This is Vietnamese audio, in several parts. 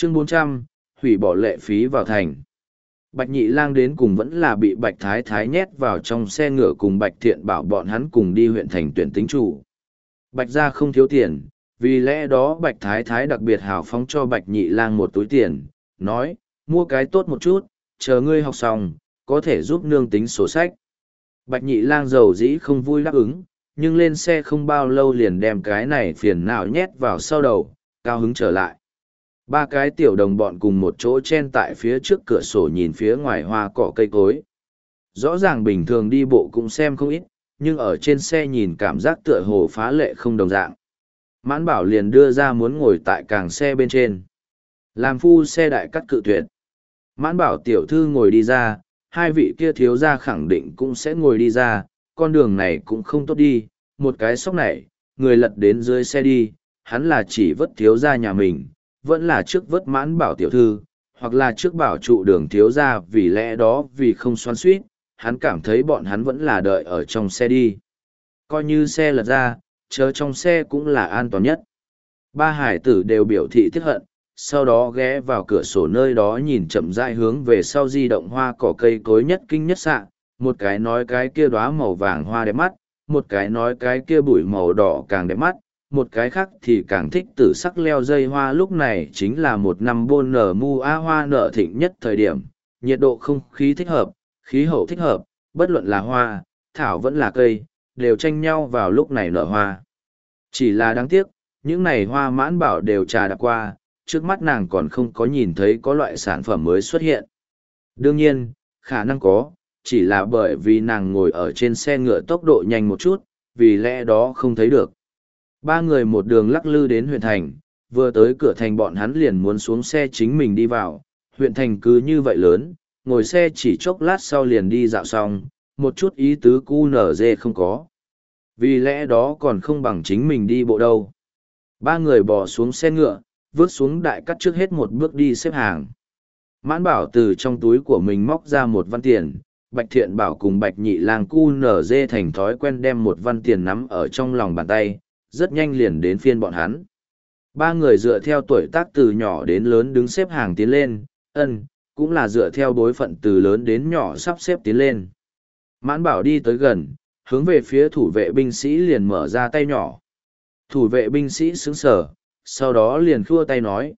Chương 400, hủy bỏ lệ phí vào thành. Bạch Nhị Lang đến cùng vẫn là bị Bạch Thái Thái nhét vào trong xe ngựa cùng Bạch Thiện bảo bọn hắn cùng đi huyện thành tuyển tính chủ. Bạch gia không thiếu tiền, vì lẽ đó Bạch Thái Thái đặc biệt hào phóng cho Bạch Nhị Lang một túi tiền, nói, mua cái tốt một chút, chờ ngươi học xong, có thể giúp nương tính sổ sách. Bạch Nhị Lang giàu dĩ không vui đáp ứng, nhưng lên xe không bao lâu liền đem cái này phiền não nhét vào sau đầu, cao hứng trở lại. Ba cái tiểu đồng bọn cùng một chỗ chen tại phía trước cửa sổ nhìn phía ngoài hoa cỏ cây cối. Rõ ràng bình thường đi bộ cũng xem không ít, nhưng ở trên xe nhìn cảm giác tựa hồ phá lệ không đồng dạng. Mãn Bảo liền đưa ra muốn ngồi tại càng xe bên trên. Làm phu xe đại cắt cự tuyệt. Mãn Bảo tiểu thư ngồi đi ra, hai vị kia thiếu gia khẳng định cũng sẽ ngồi đi ra, con đường này cũng không tốt đi, một cái sóc này, người lật đến dưới xe đi, hắn là chỉ vất thiếu gia nhà mình, vẫn là trước vất Mãn Bảo tiểu thư, hoặc là trước bảo trụ đường thiếu gia, vì lẽ đó vì không xoắn suýt, hắn cảm thấy bọn hắn vẫn là đợi ở trong xe đi. Coi như xe lật ra, chờ trong xe cũng là an toàn nhất. Ba hải tử đều biểu thị tiếc hận, sau đó ghé vào cửa sổ nơi đó nhìn chậm rãi hướng về sau di động hoa cỏ cây cối nhất kinh nhất xạ, một cái nói cái kia đóa màu vàng hoa đẹp mắt, một cái nói cái kia bụi màu đỏ càng đẹp mắt, một cái khác thì càng thích tử sắc leo dây hoa. Lúc này chính là một năm buôn nở mu a hoa nở thịnh nhất thời điểm, nhiệt độ không khí thích hợp, khí hậu thích hợp, bất luận là hoa, thảo vẫn là cây, đều tranh nhau vào lúc này nở hoa. Chỉ là đáng tiếc, những này hoa Mãn Bảo đều trà đạp qua, trước mắt nàng còn không có nhìn thấy có loại sản phẩm mới xuất hiện. Đương nhiên, khả năng có, chỉ là bởi vì nàng ngồi ở trên xe ngựa tốc độ nhanh một chút, vì lẽ đó không thấy được. Ba người một đường lắc lư đến huyện thành, vừa tới cửa thành bọn hắn liền muốn xuống xe chính mình đi vào. Huyện thành cứ như vậy lớn, ngồi xe chỉ chốc lát sau liền đi dạo xong, một chút ý tứ cu nở dê không có. Vì lẽ đó còn không bằng chính mình đi bộ đâu. Ba người bò xuống xe ngựa, vứt xuống đại cắt trước hết một bước đi xếp hàng. Mãn Bảo từ trong túi của mình móc ra một văn tiền, Bạch Thiện Bảo cùng Bạch Nhị Lang cu nở dê thành thói quen đem một văn tiền nắm ở trong lòng bàn tay, rất nhanh liền đến phiên bọn hắn. Ba người dựa theo tuổi tác từ nhỏ đến lớn đứng xếp hàng tiến lên, cũng là dựa theo bối phận từ lớn đến nhỏ sắp xếp tiến lên. Mãn Bảo đi tới gần, hướng về phía thủ vệ binh sĩ liền mở ra tay nhỏ. Thủ vệ binh sĩ sững sờ, sau đó liền khua tay nói,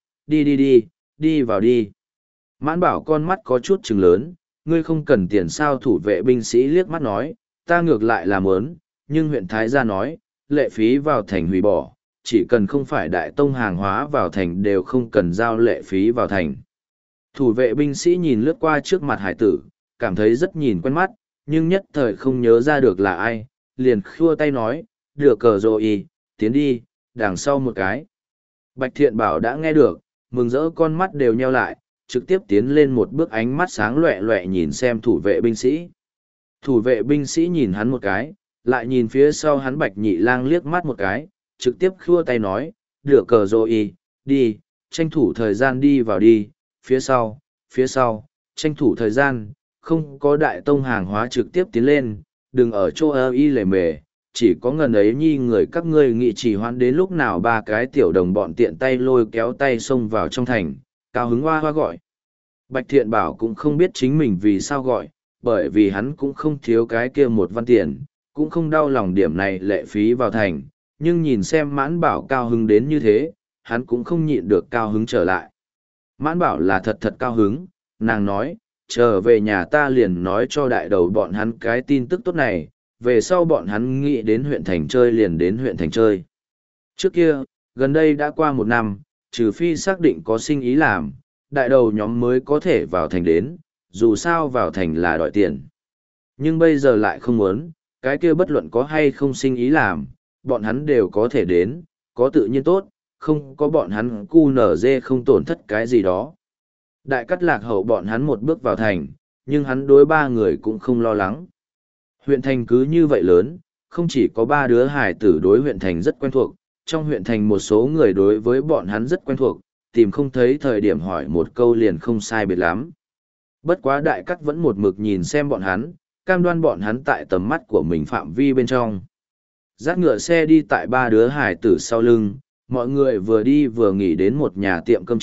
đi vào đi. Mãn Bảo con mắt có chút trừng lớn, ngươi không cần tiền sao? Thủ vệ binh sĩ liếc mắt nói, ta ngược lại là muốn, nhưng huyện Thái gia nói, lệ phí vào thành hủy bỏ, chỉ cần không phải đại tông hàng hóa vào thành đều không cần giao lệ phí vào thành. Thủ vệ binh sĩ nhìn lướt qua trước mặt hải tử, cảm thấy rất nhìn quen mắt, nhưng nhất thời không nhớ ra được là ai, liền khua tay nói, được cờ rồi, tiến đi, đằng sau một cái. Bạch Thiện Bảo đã nghe được, mừng rỡ con mắt đều nheo lại, trực tiếp tiến lên một bước, ánh mắt sáng loẹ loẹ nhìn xem thủ vệ binh sĩ. Thủ vệ binh sĩ nhìn hắn một cái, lại nhìn phía sau hắn Bạch Nhị Lang liếc mắt một cái, trực tiếp khua tay nói, được cờ rồi, đi, tranh thủ thời gian đi vào đi, phía sau, tranh thủ thời gian, không có đại tông hàng hóa trực tiếp tiến lên, đừng ở chỗ y lề mề, chỉ có ngần ấy nhi người các ngươi nghị chỉ hoãn đến lúc nào. Ba cái tiểu đồng bọn tiện tay lôi kéo tay xông vào trong thành, cao hứng hoa hoa gọi. Bạch Thiện Bảo cũng không biết chính mình vì sao gọi, bởi vì hắn cũng không thiếu cái kia một văn tiền, cũng không đau lòng điểm này lệ phí vào thành, nhưng nhìn xem Mãn Bảo cao hứng đến như thế, hắn cũng không nhịn được cao hứng trở lại. Mãn Bảo là thật thật cao hứng, nàng nói, trở về nhà ta liền nói cho đại đầu bọn hắn cái tin tức tốt này, về sau bọn hắn nghĩ đến huyện thành chơi liền đến huyện thành chơi. Trước kia, gần đây đã qua một năm, trừ phi xác định có sinh ý làm, đại đầu nhóm mới có thể vào thành đến, dù sao vào thành là đòi tiền. Nhưng bây giờ lại không muốn, cái kia bất luận có hay không sinh ý làm, bọn hắn đều có thể đến, có tự nhiên tốt, không có bọn hắn cu nở dê không tổn thất cái gì đó. Đại cắt lạc hậu bọn hắn một bước vào thành, nhưng hắn đối ba người cũng không lo lắng. Huyện thành cứ như vậy lớn, không chỉ có ba đứa hải tử đối huyện thành rất quen thuộc, trong huyện thành một số người đối với bọn hắn rất quen thuộc, tìm không thấy thời điểm hỏi một câu liền không sai biệt lắm. Bất quá đại cắt vẫn một mực nhìn xem bọn hắn, cam đoan bọn hắn tại tầm mắt của mình phạm vi bên trong. Dắt ngựa xe đi tại ba đứa hải tử sau lưng, mọi người vừa đi vừa nghỉ đến một nhà tiệm cơm trước,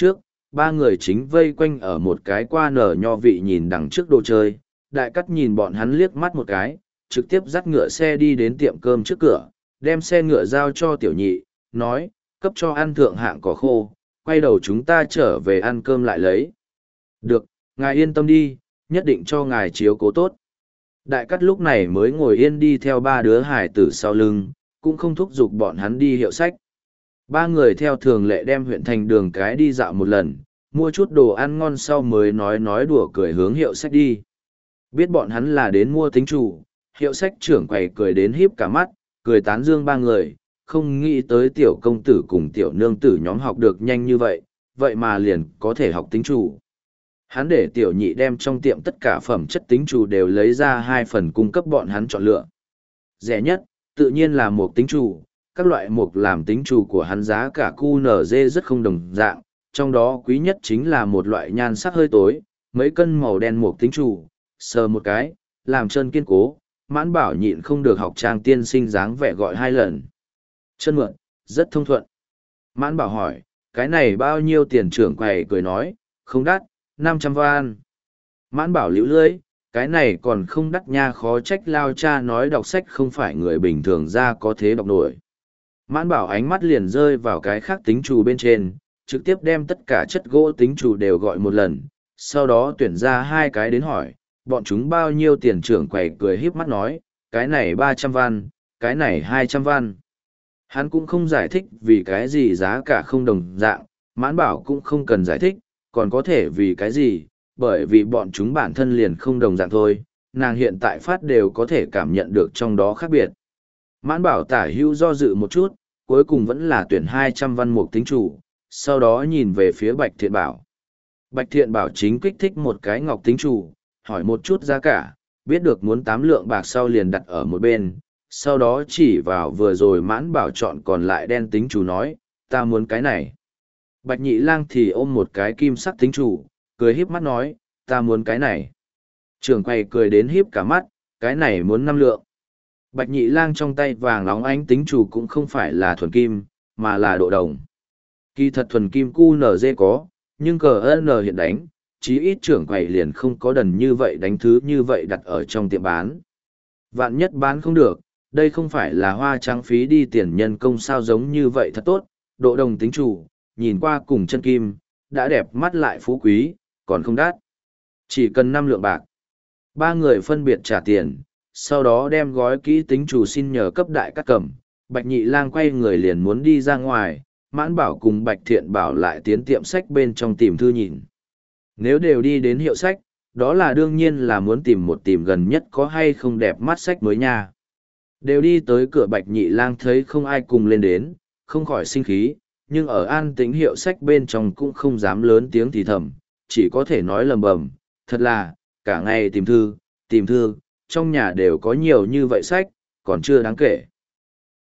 ba người chính vây quanh ở một cái qua nở nho vị nhìn đằng trước đồ chơi. Đại cắt nhìn bọn hắn liếc mắt một cái, trực tiếp dắt ngựa xe đi đến tiệm cơm trước cửa, đem xe ngựa giao cho tiểu nhị, nói, cấp cho ăn thượng hạng cỏ khô, quay đầu chúng ta trở về ăn cơm lại lấy. Được, ngài yên tâm đi, nhất định cho ngài chiếu cố tốt. Đại cắt lúc này mới ngồi yên đi theo ba đứa hải tử sau lưng, cũng không thúc giục bọn hắn đi hiệu sách. Ba người theo thường lệ đem huyện thành đường cái đi dạo một lần, mua chút đồ ăn ngon sau mới nói đùa cười hướng hiệu sách đi. Biết bọn hắn là đến mua tính chủ, hiệu sách trưởng quầy cười đến híp cả mắt, cười tán dương ba người, không nghĩ tới tiểu công tử cùng tiểu nương tử nhóm học được nhanh như vậy, vậy mà liền có thể học tính chủ. Hắn để tiểu nhị đem trong tiệm tất cả phẩm chất tính chủ đều lấy ra 2 phần cung cấp bọn hắn chọn lựa. Rẻ nhất, tự nhiên là một tính chủ, các loại mục làm tính chủ của hắn giá cả QNZ rất không đồng dạng, trong đó quý nhất chính là một loại nhan sắc hơi tối, mấy cân màu đen mục tính chủ, sờ một cái, làm chân kiên cố, Mãn Bảo nhịn không được học trang tiên sinh dáng vẻ gọi 2 lần. Chân mượn, rất thông thuận. Mãn Bảo hỏi, cái này bao nhiêu tiền? Trưởng quầy cười nói, không đắt, 500 van. Mãn Bảo liễu lưỡi, cái này còn không đắt nha, khó trách lao cha nói đọc sách không phải người bình thường ra có thế đọc nổi. Mãn Bảo ánh mắt liền rơi vào cái khác tính chủ bên trên, trực tiếp đem tất cả chất gỗ tính chủ đều gọi một lần, sau đó tuyển ra 2 cái đến hỏi, bọn chúng bao nhiêu tiền? Trưởng quầy cười híp mắt nói, cái này 300 van, cái này 200 van. Hắn cũng không giải thích vì cái gì giá cả không đồng dạng, Mãn Bảo cũng không cần giải thích, còn có thể vì cái gì, bởi vì bọn chúng bản thân liền không đồng dạng thôi, nàng hiện tại phát đều có thể cảm nhận được trong đó khác biệt. Mãn Bảo tả hữu do dự một chút, cuối cùng vẫn là tuyển 200 văn mục tính chủ, sau đó nhìn về phía Bạch Thiện Bảo. Bạch Thiện Bảo chính kích thích một cái ngọc tính chủ, hỏi một chút giá cả, biết được muốn 8 lượng bạc sau liền đặt ở một bên, sau đó chỉ vào vừa rồi Mãn Bảo chọn còn lại đen tính chủ nói, ta muốn cái này. Bạch Nhị Lang thì ôm một cái kim sắc tính chủ, cười híp mắt nói, ta muốn cái này. Trưởng quầy cười đến híp cả mắt, cái này muốn 5 lượng. Bạch Nhị Lang trong tay vàng óng ánh tính chủ cũng không phải là thuần kim, mà là độ đồng. Kỳ thật thuần kim QNZ có, nhưng CN hiện đánh, chí ít trưởng quầy liền không có đần như vậy đánh thứ như vậy đặt ở trong tiệm bán. Vạn nhất bán không được, đây không phải là hoa trắng phí đi tiền nhân công sao, giống như vậy thật tốt, độ đồng tính chủ, nhìn qua cùng chân kim, đã đẹp mắt lại phú quý, còn không đắt. Chỉ cần 5 lượng bạc. Ba người phân biệt trả tiền, sau đó đem gói kỹ tính chủ xin nhờ cấp đại cắt cầm. Bạch Nhị Lang quay người liền muốn đi ra ngoài, Mãn Bảo cùng Bạch Thiện Bảo lại tiến tiệm sách bên trong tìm thư nhìn. Nếu đều đi đến hiệu sách, đó là đương nhiên là muốn tìm một tìm gần nhất có hay không đẹp mắt sách mới nha. Đều đi tới cửa, Bạch Nhị Lang thấy không ai cùng lên đến, không khỏi sinh khí, nhưng ở an tĩnh hiệu sách bên trong cũng không dám lớn tiếng thì thầm, chỉ có thể nói lầm bầm, thật là, cả ngày tìm thư, trong nhà đều có nhiều như vậy sách, còn chưa đáng kể.